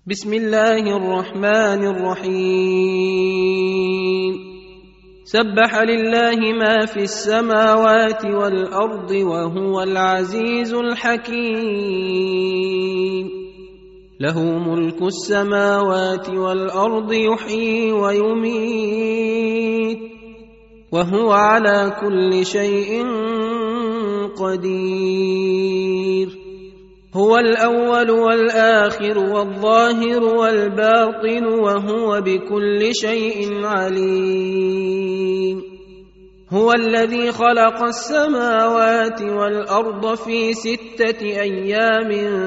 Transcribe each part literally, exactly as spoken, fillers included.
بسم الله الرحمن الرحيم. سبح لله ما في السماوات والأرض وهو العزيز الحكيم. له ملك السماوات والأرض يحيي ويميت وهو على كل شيء قدير. هو الأول والآخر والظاهر والباطن وهو بكل شيء عليم. هو الذي خلق السماوات والأرض في ستة أيام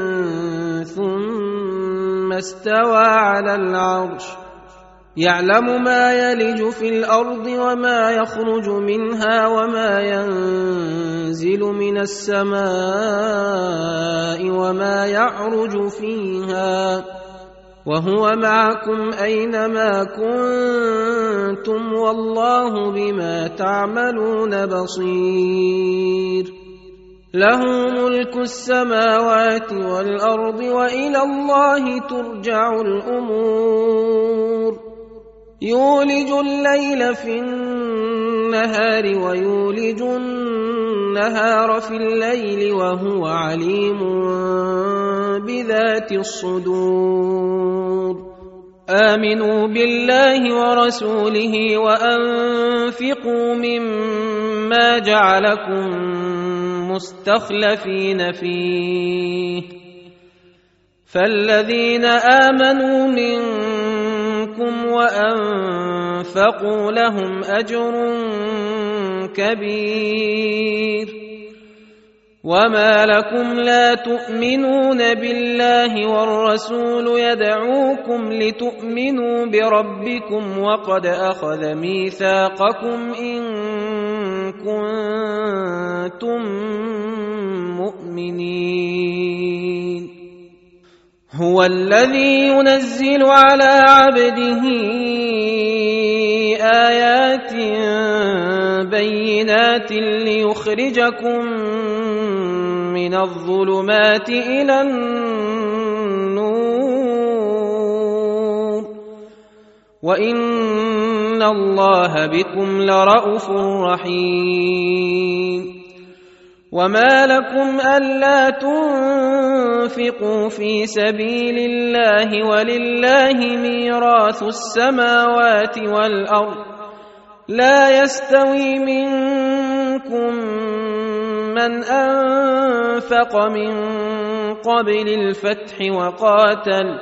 ثم استوى على العرش، يعلم ما يلج في الأرض وما يخرج منها وما ينزل من السماء وما يعرج فيها، وهو معكم أينما كنتم والله بما تعملون بصير. له ملك السماوات والأرض وإلى الله ترجع الأمور. يولج الليل في النهار ويولج النهار في الليل وهو عليم بذات الصدور. آمنوا بالله ورسوله وأنفقوا مما جعلكم مستخلفين فيه، فالذين آمنوا منكم وأنفقوا لهم أجر كبير. وما لكم لا تؤمنون بالله والرسول يدعوكم لتؤمنوا بربكم وقد أخذ ميثاقكم إن كنتم مؤمنين. هو الذي ينزل على عبده آيات بينات ليخرجكم من الظلمات إلى النور وإن الله بكم لرءوف رحيم. وما لكم ألا تنفقوا في سبيل الله ولله ميراث السماوات والأرض، لا يستوي منكم من أنفق من قبل الفتح وقاتل،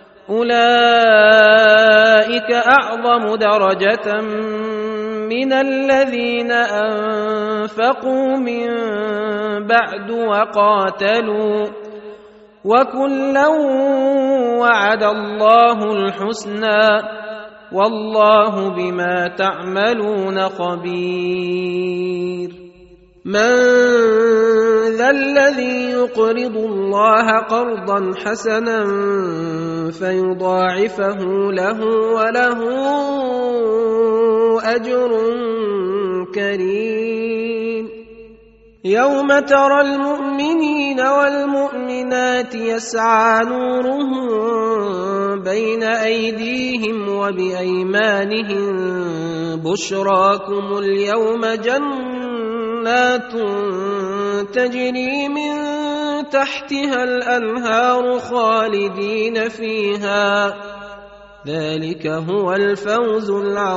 أولئك أعظم درجة من الذين أنفقوا من بعد وقاتلوا، وكلا وعد الله الحسنى والله بما تعملون خبير. من ذا الذي يقرض الله قرضا حسنا فيضاعفه له وله أجر كريم. يوم ترى المؤمنين والمؤمنات يسعى نورهم بين أيديهم وبأيمانهم بشراكم اليوم جنات تجري من تحتها الأنهار خالدين فيها، ذلك هو الفوز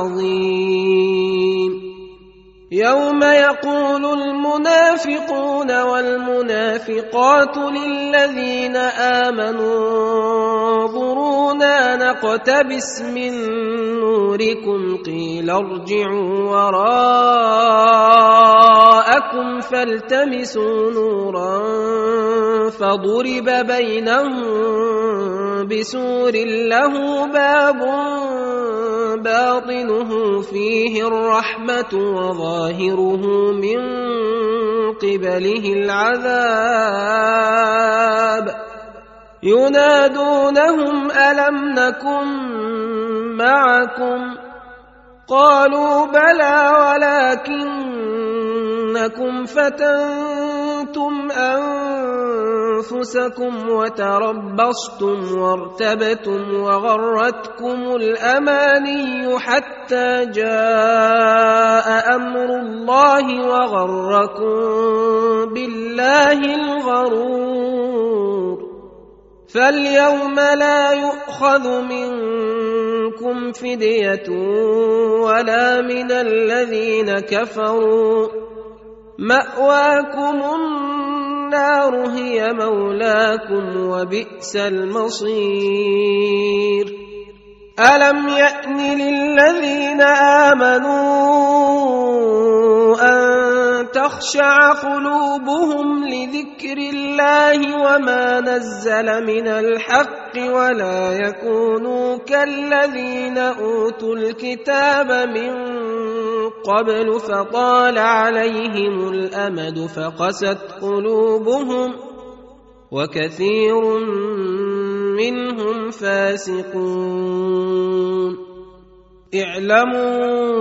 العظيم. يوم يقول المنافقون والمنافقات للذين آمنوا انظرونا نقتبس من نوركم قيل ارجعوا وراءكم فالتمسوا نورا فضرب بينهم بسور له باب باطنه فيه الرحمة وظاهره من قبله العذاب. ينادونهم ألم نكن معكم؟ قالوا بلى ولكنكم فتنتم أنفسكم أنفسكم وتربصتم وارتبتم وغرتكم الأماني حتى جاء أمر الله وغركم بالله الغرور. فاليوم لا يؤخذ منكم فدية ولا من الذين كفروا، مأواكم النار هي مولاكم وبئس المصير. ألم يأن للذين آمنوا أن تخشع قلوبهم لذكر الله وما نزل من الحق ولا يكونوا كالذين أوتوا الكتاب من قبل فطال عليهم الأمد فقست قلوبهم وكثير منهم فاسقون. اعلموا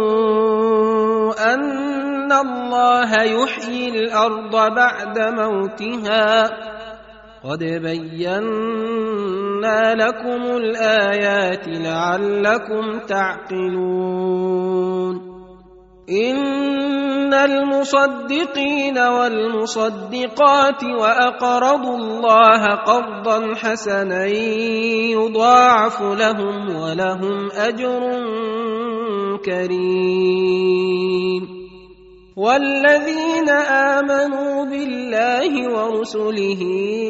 أن الله يحيي الأرض بعد موتها، قد بينا لكم الآيات لعلكم تعقلون. إن المصدقين والمصدقات وأقرضوا الله قرضا حسنا يضاعف لهم ولهم أجر كريم. والذين آمنوا بالله ورسله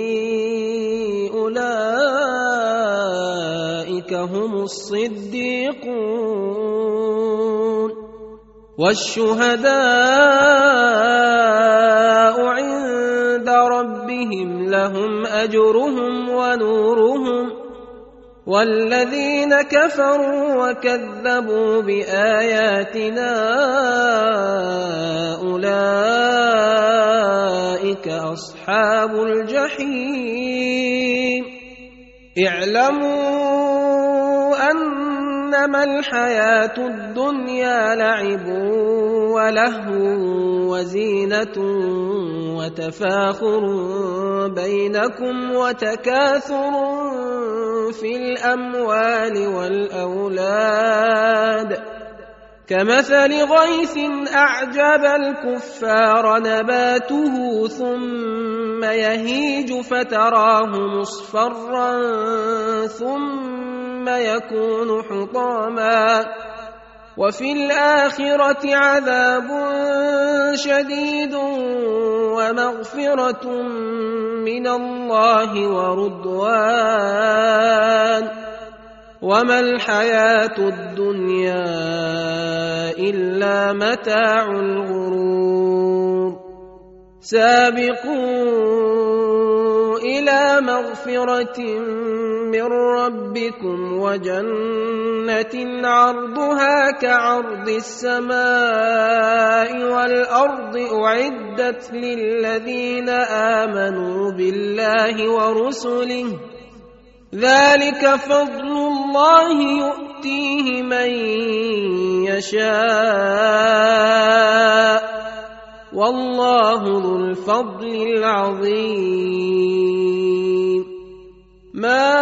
أولئك هم الصديقون والشهداء عند ربهم لهم أجرهم ونورهم. والذين كفروا وكذبوا بآياتنا أولئك أصحاب الجحيم. اعلموا أنما الحياة الدنيا لعب ولهو وزينة وتفاخر بينكم وتكاثر في الأموال والأولاد كمثل غيث أعجب الكفار نباته ثم يهيج فتراه مصفرا ثم يكون حطاما وفي الآخرة عذاب شديد ومغفرة من الله ورضوان وما الحياة الدنيا إلا متاع الغرور. سابقوا إلى مغفرة من ربكم وجنة عرضها كعرض السماء والأرض أعدت للذين آمنوا بالله ورسله ذلك فضل الله يؤتيه من يشاء والله ذو الفضل العظيم. ما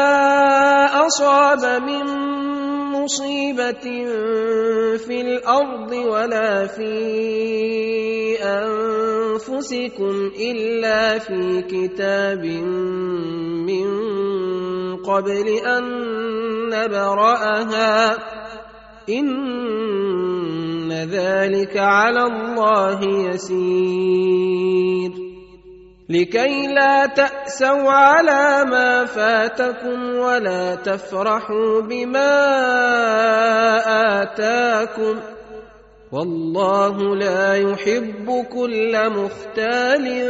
أصاب من مصيبة في الأرض ولا في أنفسكم إلا في كتاب من قبل أن نبرأها إن ذلك على الله يسير. لكي لا تأسوا على ما فاتكم ولا تفرحوا بما آتاكم والله لا يحب كل مختال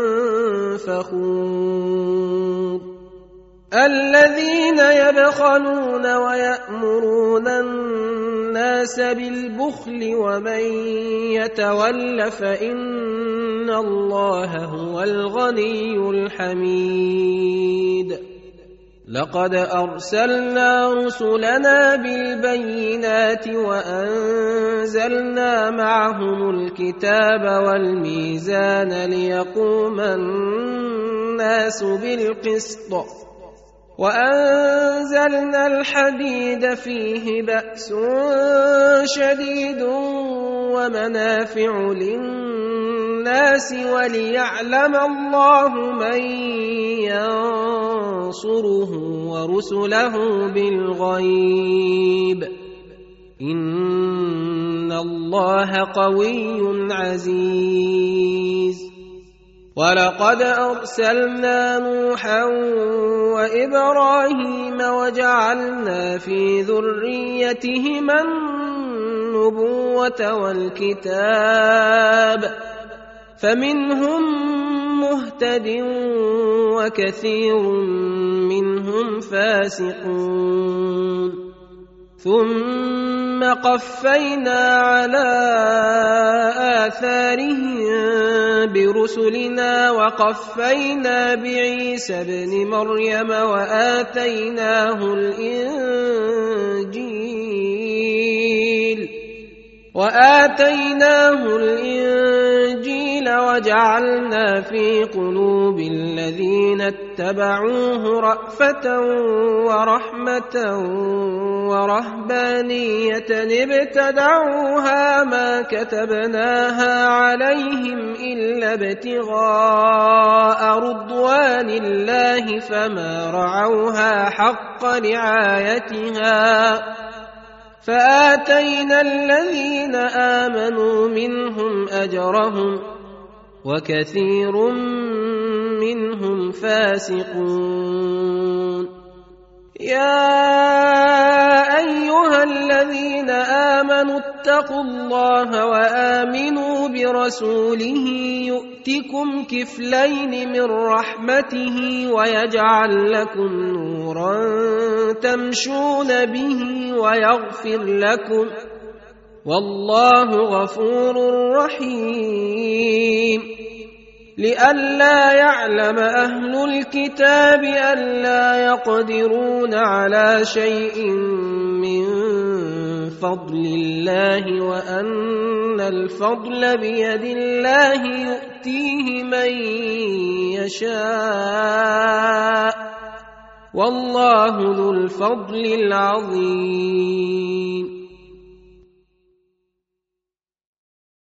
فخور. الذين يبخلون ويأمرون الناس بالبخل ومن يتول فإن الله هو الغني الحميد. لقد أرسلنا رسلنا بالبينات وأنزلنا معهم الكتاب والميزان ليقوم الناس الناس بالقسط وأنزلنا الحديد فيه بأس شديد ومنافع للناس وليعلم الله من ينصره ورسله بالغيب إن الله قوي عزيز ولقد أرسلنا نوحا وإبراهيم وجعلنا في ذريتهما النبوة والكتاب فمنهم مهتد وكثير منهم فاسقون ثم قفينا على آثارهم برسلنا وقفينا بعيسى ابن مريم وآتيناه الإنجيل وآتيناه الإنجيل وجعلنا في قلوب الذين اتبعوه رأفة ورحمة ورهبانية ابتدعوها ما كتبناها عليهم إلا ابتغاء رضوان الله فما رعوها حق رعايتها فآتينا الذين آمنوا منهم أجرهم وكثير منهم فاسقون يا أيها الذين آمنوا اتقوا الله وآمنوا برسوله يؤتكم كفلين من رحمته ويجعل لكم نورا تمشون به ويغفر لكم والله غفور رحيم لئلا يعلم أهل الكتاب ألا يقدرون على شيء من فضل الله وأن الفضل بيد الله يؤتيه من يشاء والله ذو الفضل العظيم